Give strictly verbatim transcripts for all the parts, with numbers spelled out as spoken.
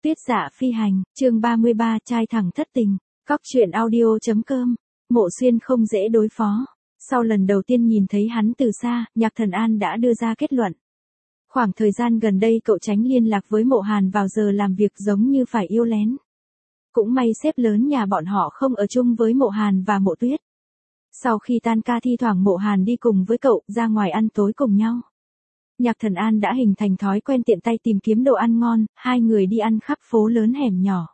Tuyết Dạ Phi Hành, chương ba mươi ba, trai thẳng thất tình. Cóc truyện audio.com. Mộ Xuyên không dễ đối phó. Sau lần đầu tiên nhìn thấy hắn từ xa, Nhạc Thần An đã đưa ra kết luận. Khoảng thời gian gần đây cậu tránh liên lạc với Mộ Hàn vào giờ làm việc giống như phải yêu lén. Cũng may sếp lớn nhà bọn họ không ở chung với Mộ Hàn và Mộ Tuyết. Sau khi tan ca thi thoảng Mộ Hàn đi cùng với cậu ra ngoài ăn tối cùng nhau. Nhạc Thần An đã hình thành thói quen tiện tay tìm kiếm đồ ăn ngon, hai người đi ăn khắp phố lớn hẻm nhỏ.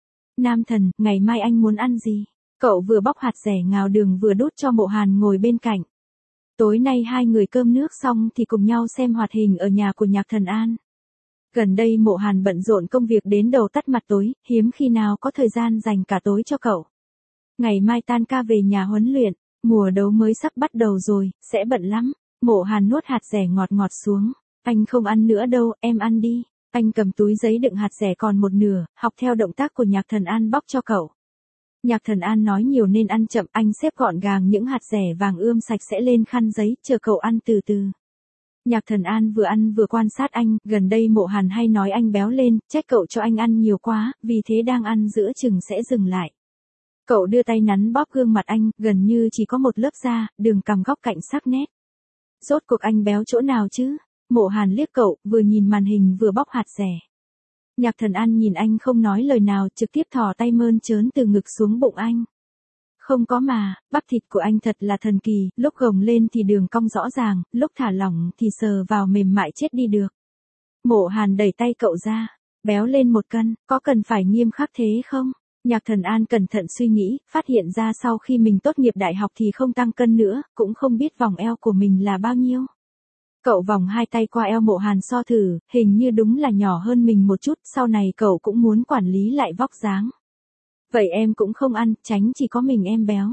Nam thần, ngày mai anh muốn ăn gì? Cậu vừa bóc hạt dẻ ngào đường vừa đút cho Mộ Hàn ngồi bên cạnh. Tối nay hai người cơm nước xong thì cùng nhau xem hoạt hình ở nhà của Nhạc Thần An. Gần đây Mộ Hàn bận rộn công việc đến đầu tắt mặt tối, hiếm khi nào có thời gian dành cả tối cho cậu. Ngày mai tan ca về nhà huấn luyện, mùa đấu mới sắp bắt đầu rồi, sẽ bận lắm. Mộ Hàn nuốt hạt dẻ ngọt ngọt xuống. Anh không ăn nữa đâu, em ăn đi. Anh cầm túi giấy đựng hạt dẻ còn một nửa, học theo động tác của Nhạc Thần An bóc cho cậu. Nhạc Thần An nói nhiều nên ăn chậm, anh xếp gọn gàng những hạt dẻ vàng ươm sạch sẽ lên khăn giấy, chờ cậu ăn từ từ. Nhạc Thần An vừa ăn vừa quan sát anh, gần đây Mộ Hàn hay nói anh béo lên, trách cậu cho anh ăn nhiều quá, vì thế đang ăn giữa chừng sẽ dừng lại. Cậu đưa tay nắn bóp gương mặt anh, gần như chỉ có một lớp da, đường cằm góc cạnh sắc nét. Rốt cuộc anh béo chỗ nào chứ? Mộ Hàn liếc cậu, vừa nhìn màn hình vừa bóc hạt dẻ. Nhạc Thần An nhìn anh không nói lời nào, trực tiếp thò tay mơn trớn từ ngực xuống bụng anh. Không có mà, bắp thịt của anh thật là thần kỳ, lúc gồng lên thì đường cong rõ ràng, lúc thả lỏng thì sờ vào mềm mại chết đi được. Mộ Hàn đẩy tay cậu ra, béo lên một cân, có cần phải nghiêm khắc thế không? Nhạc Thần An cẩn thận suy nghĩ, phát hiện ra sau khi mình tốt nghiệp đại học thì không tăng cân nữa, cũng không biết vòng eo của mình là bao nhiêu. Cậu vòng hai tay qua eo Mộ Hàn so thử, hình như đúng là nhỏ hơn mình một chút, sau này cậu cũng muốn quản lý lại vóc dáng. Vậy em cũng không ăn, tránh chỉ có mình em béo.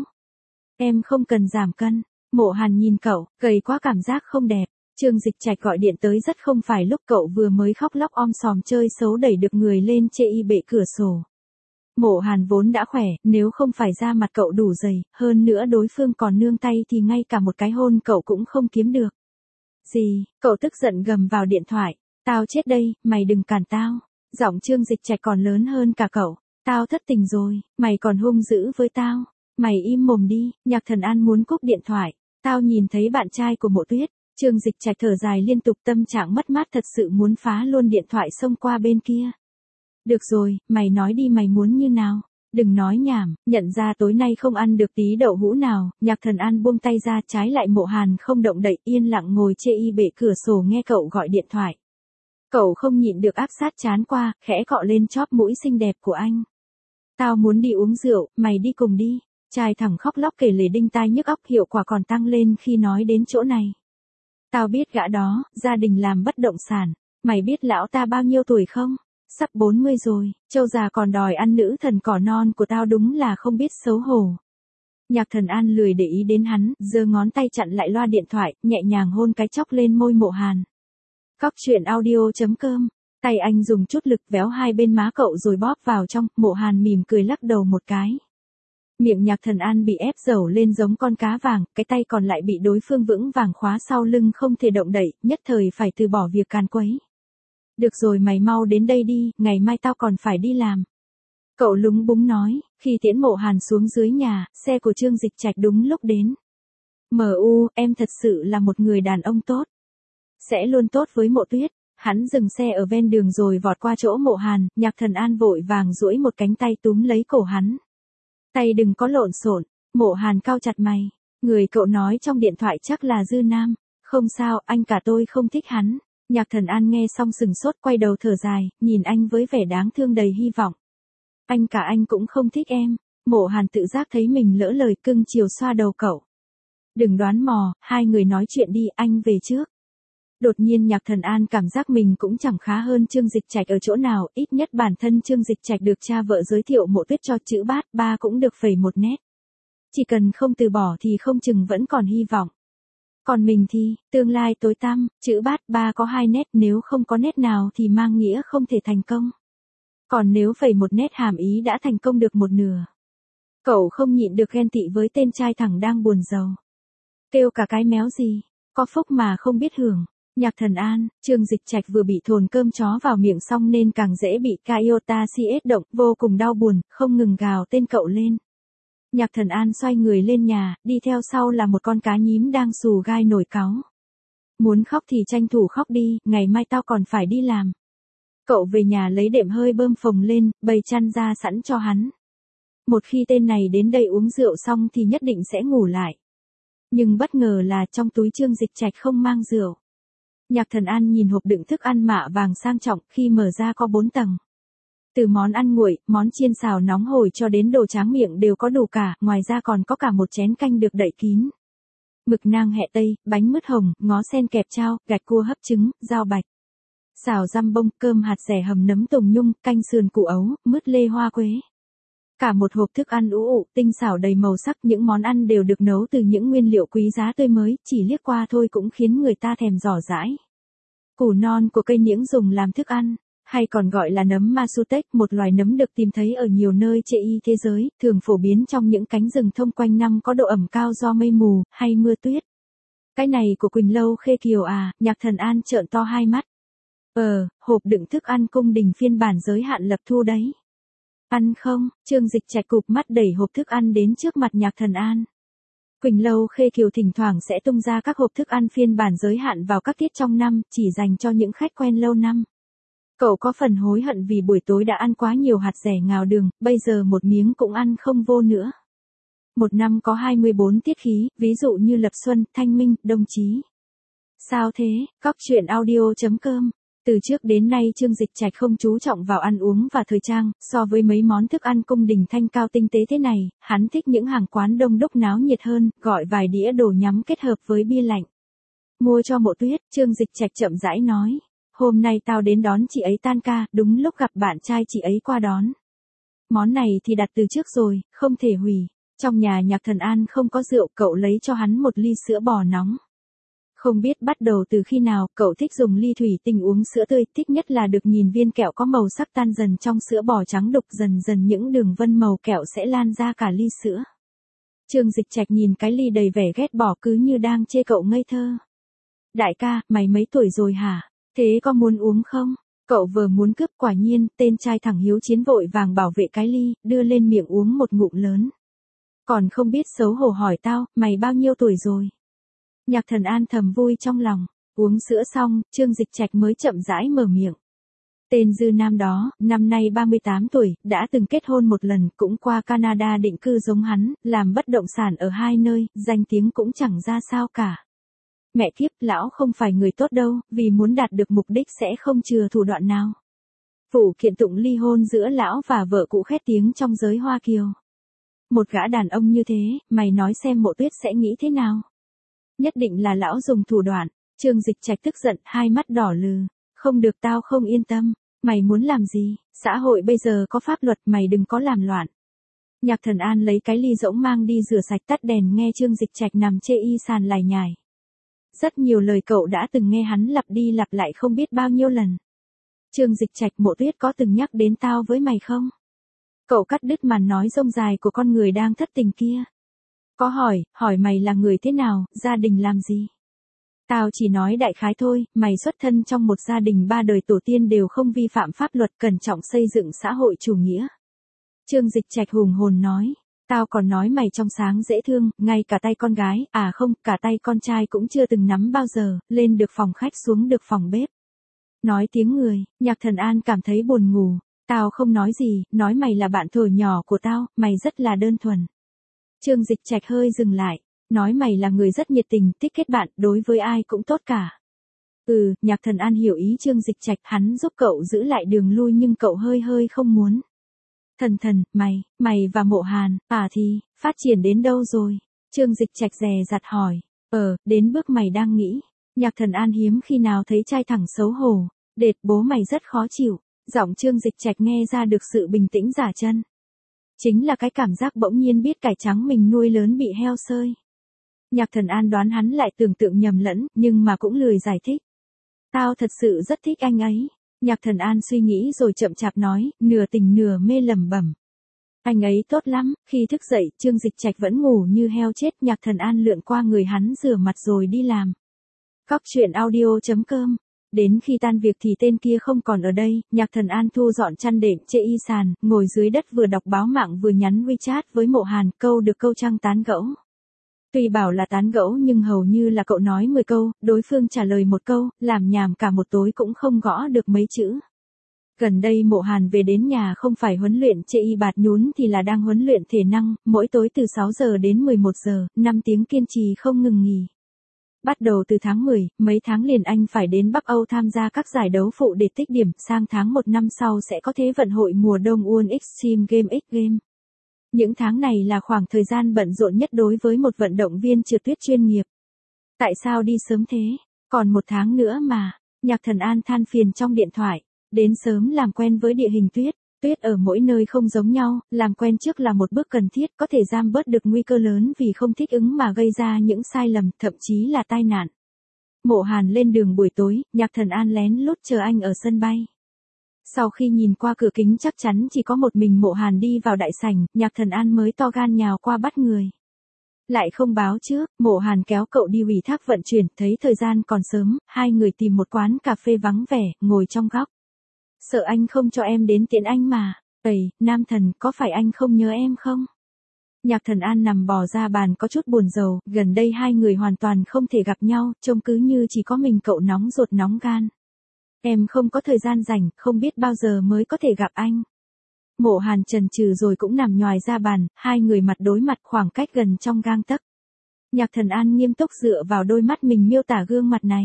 Em không cần giảm cân. Mộ Hàn nhìn cậu, gầy quá cảm giác không đẹp. Trương Dịch Trạch gọi điện tới rất không phải lúc cậu vừa mới khóc lóc om sòm chơi xấu đẩy được người lên chê y bệ cửa sổ. Mộ Hàn vốn đã khỏe, nếu không phải da mặt cậu đủ dày, hơn nữa đối phương còn nương tay thì ngay cả một cái hôn cậu cũng không kiếm được. Gì? Cậu tức giận gầm vào điện thoại. Tao chết đây, mày đừng cản tao. Giọng Trương Dịch Trạch còn lớn hơn cả cậu. Tao thất tình rồi, mày còn hung dữ với tao. Mày im mồm đi. Nhạc Thần An muốn cúp điện thoại. Tao nhìn thấy bạn trai của Mộ Tuyết. Trương Dịch Trạch thở dài liên tục, tâm trạng mất mát thật sự muốn phá luôn điện thoại xông qua bên kia. Được rồi, mày nói đi, mày muốn như nào? Đừng nói nhảm, nhận ra tối nay không ăn được tí đậu hũ nào, Nhạc Thần An buông tay ra, trái lại Mộ Hàn không động đậy, yên lặng ngồi chê y bệ cửa sổ nghe cậu gọi điện thoại. Cậu không nhịn được áp sát trán qua, khẽ cọ lên chóp mũi xinh đẹp của anh. Tao muốn đi uống rượu, mày đi cùng đi. Trai thẳng khóc lóc kể lể đinh tai nhức óc, hiệu quả còn tăng lên khi nói đến chỗ này. Tao biết gã đó, gia đình làm bất động sản. Mày biết lão ta bao nhiêu tuổi không? Sắp bốn mươi rồi, châu già còn đòi ăn nữ thần cỏ non của tao, đúng là không biết xấu hổ. Nhạc Thần An lười để ý đến hắn, giơ ngón tay chặn lại loa điện thoại, nhẹ nhàng hôn cái chóc lên môi Mộ Hàn. Cóc truyện audio.com. Tay anh dùng chút lực véo hai bên má cậu rồi bóp vào trong, Mộ Hàn mỉm cười lắc đầu một cái. Miệng Nhạc Thần An bị ép dầu lên giống con cá vàng, cái tay còn lại bị đối phương vững vàng khóa sau lưng không thể động đậy, nhất thời phải từ bỏ việc càn quấy. Được rồi, mày mau đến đây đi, ngày mai tao còn phải đi làm. Cậu lúng búng nói, khi tiễn Mộ Hàn xuống dưới nhà, xe của Trương Dịch Trạch đúng lúc đến. Em u, em thật sự là một người đàn ông tốt. Sẽ luôn tốt với Mộ Tuyết. Hắn dừng xe ở ven đường rồi vọt qua chỗ Mộ Hàn, Nhạc Thần An vội vàng duỗi một cánh tay túm lấy cổ hắn. Tay đừng có lộn xộn. Mộ Hàn cau chặt mày. Người cậu nói trong điện thoại chắc là Dư Nam. Không sao, anh cả tôi không thích hắn. Nhạc Thần An nghe xong sừng sốt, quay đầu thở dài, nhìn anh với vẻ đáng thương đầy hy vọng. Anh cả anh cũng không thích em. Mộ Hàn tự giác thấy mình lỡ lời, cưng chiều xoa đầu cậu. Đừng đoán mò, hai người nói chuyện đi, anh về trước. Đột nhiên Nhạc Thần An cảm giác mình cũng chẳng khá hơn Trương Dịch Trạch ở chỗ nào, ít nhất bản thân Trương Dịch Trạch được cha vợ giới thiệu Mộ Tuyết cho chữ bát ba cũng được phẩy một nét. Chỉ cần không từ bỏ thì không chừng vẫn còn hy vọng. Còn mình thì, tương lai tối tăm, chữ bát ba có hai nét, nếu không có nét nào thì mang nghĩa không thể thành công. Còn nếu phẩy một nét hàm ý đã thành công được một nửa. Cậu không nhịn được ghen tị với tên trai thẳng đang buồn giàu. Kêu cả cái méo gì, có phúc mà không biết hưởng. Nhạc Thần An, Trương Dịch Trạch vừa bị thồn cơm chó vào miệng xong nên càng dễ bị Iota xê ét động, vô cùng đau buồn, không ngừng gào tên cậu lên. Nhạc Thần An xoay người lên nhà, đi theo sau là một con cá nhím đang xù gai nổi cáu. Muốn khóc thì tranh thủ khóc đi, ngày mai tao còn phải đi làm. Cậu về nhà lấy đệm hơi bơm phồng lên, bày chăn ra sẵn cho hắn. Một khi tên này đến đây uống rượu xong thì nhất định sẽ ngủ lại. Nhưng bất ngờ là trong túi Trương Dịch Trạch không mang rượu. Nhạc Thần An nhìn hộp đựng thức ăn mạ vàng sang trọng, khi mở ra có bốn tầng. Từ món ăn nguội, món chiên xào nóng hổi cho đến đồ tráng miệng đều có đủ cả, ngoài ra còn có cả một chén canh được đậy kín. Mực nang hẹ tây, bánh mứt hồng, ngó sen kẹp chao, gạch cua hấp trứng, rau bạch. Xào răm bông, cơm hạt dẻ hầm nấm tùng nhung, canh sườn củ ấu, mứt lê hoa quế. Cả một hộp thức ăn ú ụ, tinh xảo đầy màu sắc, những món ăn đều được nấu từ những nguyên liệu quý giá tươi mới, chỉ liếc qua thôi cũng khiến người ta thèm dò dãi. Củ non của cây niễng dùng làm thức ăn, hay còn gọi là nấm Masutech, một loài nấm được tìm thấy ở nhiều nơi trên thế giới, thường phổ biến trong những cánh rừng thông quanh năm có độ ẩm cao do mây mù, hay mưa tuyết. Cái này của Quỳnh Lâu Khê Kiều à, Nhạc Thần An trợn to hai mắt. Ờ, hộp đựng thức ăn cung đình phiên bản giới hạn lập thu đấy. Ăn không? Trương Dịch Trạch cụp mắt đẩy hộp thức ăn đến trước mặt Nhạc Thần An. Quỳnh Lâu Khê Kiều thỉnh thoảng sẽ tung ra các hộp thức ăn phiên bản giới hạn vào các tiết trong năm, chỉ dành cho những khách quen lâu năm. Cậu có phần hối hận vì buổi tối đã ăn quá nhiều hạt dẻ ngào đường, bây giờ một miếng cũng ăn không vô nữa. Một năm có hai mươi bốn tiết khí, ví dụ như lập xuân, thanh minh, đông chí. Sao thế? Cóc truyện audio chấm com. Từ trước đến nay Trương Dịch Trạch không chú trọng vào ăn uống và thời trang, so với mấy món thức ăn cung đình thanh cao tinh tế thế này, hắn thích những hàng quán đông đúc náo nhiệt hơn, gọi vài đĩa đồ nhắm kết hợp với bia lạnh. Mua cho Mộ Tuyết, Trương Dịch Trạch chậm rãi nói. Hôm nay tao đến đón chị ấy tan ca, đúng lúc gặp bạn trai chị ấy qua đón. Món này thì đặt từ trước rồi, không thể hủy. Trong nhà Nhạc Thần An không có rượu, cậu lấy cho hắn một ly sữa bò nóng. Không biết bắt đầu từ khi nào, cậu thích dùng ly thủy tinh uống sữa tươi, thích nhất là được nhìn viên kẹo có màu sắc tan dần trong sữa bò trắng đục, dần dần những đường vân màu kẹo sẽ lan ra cả ly sữa. Trương Dịch Trạch nhìn cái ly đầy vẻ ghét bỏ cứ như đang chê cậu ngây thơ. Đại ca, mày mấy tuổi rồi hả? Thế có muốn uống không? Cậu vừa muốn cướp, quả nhiên, tên trai thẳng hiếu chiến vội vàng bảo vệ cái ly, đưa lên miệng uống một ngụm lớn. Còn không biết xấu hổ hỏi tao, mày bao nhiêu tuổi rồi? Nhạc Thần An thầm vui trong lòng, uống sữa xong, Trương Dịch Trạch mới chậm rãi mở miệng. Tên Dư Nam đó, năm nay ba mươi tám tuổi, đã từng kết hôn một lần, cũng qua Canada định cư giống hắn, làm bất động sản ở hai nơi, danh tiếng cũng chẳng ra sao cả. Mẹ kiếp, lão không phải người tốt đâu, vì muốn đạt được mục đích sẽ không chừa thủ đoạn nào. Vụ kiện tụng ly hôn giữa lão và vợ cũ khét tiếng trong giới Hoa Kiều. Một gã đàn ông như thế, mày nói xem Mộ Tuyết sẽ nghĩ thế nào? Nhất định là lão dùng thủ đoạn. Trương Dịch Trạch tức giận, hai mắt đỏ lừ. Không được, tao không yên tâm. Mày muốn làm gì? Xã hội bây giờ có pháp luật, mày đừng có làm loạn. Nhạc Thần An lấy cái ly rỗng mang đi rửa sạch, tắt đèn, nghe Trương Dịch Trạch nằm chê y sàn lải nhải. Rất nhiều lời cậu đã từng nghe hắn lặp đi lặp lại không biết bao nhiêu lần. Trương Dịch Trạch, Mộ Tuyết có từng nhắc đến tao với mày không? Cậu cắt đứt màn nói rông dài của con người đang thất tình kia. Có hỏi, hỏi mày là người thế nào, gia đình làm gì? Tao chỉ nói đại khái thôi, mày xuất thân trong một gia đình ba đời tổ tiên đều không vi phạm pháp luật, cẩn trọng xây dựng xã hội chủ nghĩa. Trương Dịch Trạch hùng hồn nói, tao còn nói mày trong sáng dễ thương, ngay cả tay con gái, à không, cả tay con trai cũng chưa từng nắm bao giờ, lên được phòng khách xuống được phòng bếp. Nói tiếng người, Nhạc Thần An cảm thấy buồn ngủ, tao không nói gì, nói mày là bạn thuở nhỏ của tao, mày rất là đơn thuần. Trương Dịch Trạch hơi dừng lại, nói mày là người rất nhiệt tình, thích kết bạn, đối với ai cũng tốt cả. Ừ, Nhạc Thần An hiểu ý Trương Dịch Trạch, hắn giúp cậu giữ lại đường lui nhưng cậu hơi hơi không muốn. Thần thần, mày, mày và Mộ Hàn, à thì, phát triển đến đâu rồi? Trương Dịch Trạch dè dặt hỏi, ờ, đến bước mày đang nghĩ. Nhạc Thần An hiếm khi nào thấy trai thẳng xấu hổ, đệt bố mày rất khó chịu, giọng Trương Dịch Trạch nghe ra được sự bình tĩnh giả chân. Chính là cái cảm giác bỗng nhiên biết cải trắng mình nuôi lớn bị heo sơi. Nhạc Thần An đoán hắn lại tưởng tượng nhầm lẫn, nhưng mà cũng lười giải thích. Tao thật sự rất thích anh ấy. Nhạc Thần An suy nghĩ rồi chậm chạp nói, nửa tình nửa mê lẩm bẩm. Anh ấy tốt lắm, khi thức dậy, Trương Dịch Trạch vẫn ngủ như heo chết, Nhạc Thần An lượn qua người hắn rửa mặt rồi đi làm. Cóc truyện audio chấm com. Đến khi tan việc thì tên kia không còn ở đây, Nhạc Thần An thu dọn chăn đệm chệ y sàn, ngồi dưới đất vừa đọc báo mạng vừa nhắn WeChat với Mộ Hàn, câu được câu trăng tán gẫu. Tuy bảo là tán gẫu nhưng hầu như là cậu nói mười câu, đối phương trả lời một câu, làm nhảm cả một tối cũng không gõ được mấy chữ. Gần đây Mộ Hàn về đến nhà không phải huấn luyện chệ y bạt nhún thì là đang huấn luyện thể năng, mỗi tối từ sáu giờ đến mười một giờ, năm tiếng kiên trì không ngừng nghỉ. Bắt đầu từ tháng mười, mấy tháng liền anh phải đến Bắc Âu tham gia các giải đấu phụ để tích điểm, sang tháng một năm sau sẽ có Thế vận hội mùa đông World Extreme Game X Game. Những tháng này là khoảng thời gian bận rộn nhất đối với một vận động viên trượt tuyết chuyên nghiệp. Tại sao đi sớm thế? Còn một tháng nữa mà. Nhạc Thần An than phiền trong điện thoại. Đến sớm làm quen với địa hình tuyết. Tuyết ở mỗi nơi không giống nhau, làm quen trước là một bước cần thiết có thể giảm bớt được nguy cơ lớn vì không thích ứng mà gây ra những sai lầm, thậm chí là tai nạn. Mộ Hàn lên đường buổi tối, Nhạc Thần An lén lút chờ anh ở sân bay. Sau khi nhìn qua cửa kính chắc chắn chỉ có một mình Mộ Hàn đi vào đại sảnh, Nhạc Thần An mới to gan nhào qua bắt người. Lại không báo trước, Mộ Hàn kéo cậu đi ủy thác vận chuyển, thấy thời gian còn sớm, hai người tìm một quán cà phê vắng vẻ, ngồi trong góc. Sợ anh không cho em đến tiễn anh mà. Ây, nam thần, có phải anh không nhớ em không? Nhạc Thần An nằm bò ra bàn có chút buồn rầu, gần đây hai người hoàn toàn không thể gặp nhau, trông cứ như chỉ có mình cậu nóng ruột nóng gan. Em không có thời gian rảnh, không biết bao giờ mới có thể gặp anh. Mộ Hàn chần chừ rồi cũng nằm nhoài ra bàn, hai người mặt đối mặt khoảng cách gần trong gang tấc. Nhạc Thần An nghiêm túc dựa vào đôi mắt mình miêu tả gương mặt này.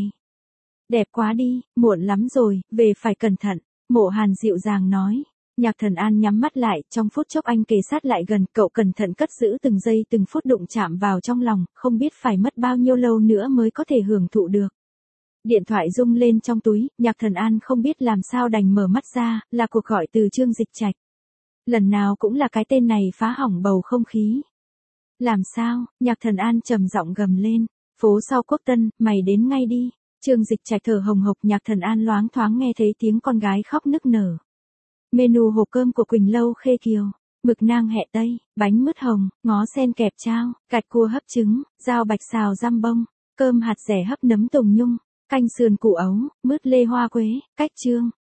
Đẹp quá đi, muộn lắm rồi, về phải cẩn thận. Mộ Hàn dịu dàng nói. Nhạc Thần An nhắm mắt lại, trong phút chốc anh kề sát lại gần, cậu cẩn thận cất giữ từng giây từng phút đụng chạm vào trong lòng, không biết phải mất bao nhiêu lâu nữa mới có thể hưởng thụ được. Điện thoại rung lên trong túi, Nhạc Thần An không biết làm sao đành mở mắt ra, là cuộc gọi từ Trương Dịch Trạch. Lần nào cũng là cái tên này phá hỏng bầu không khí. Làm sao? Nhạc Thần An trầm giọng gầm lên. Phố sau Quốc Tân, mày đến ngay đi. Trương Dịch Trạch thở hồng hộc, Nhạc Thần An loáng thoáng nghe thấy tiếng con gái khóc nức nở. Menu hộp cơm của Quỳnh Lâu Khê Kiều, mực nang hẹ tây, bánh mứt hồng, ngó sen kẹp chao, cạch cua hấp trứng, rau bạch xào răm bông, cơm hạt dẻ hấp nấm tùng nhung, canh sườn củ ấu, mứt lê hoa quế, cách trương.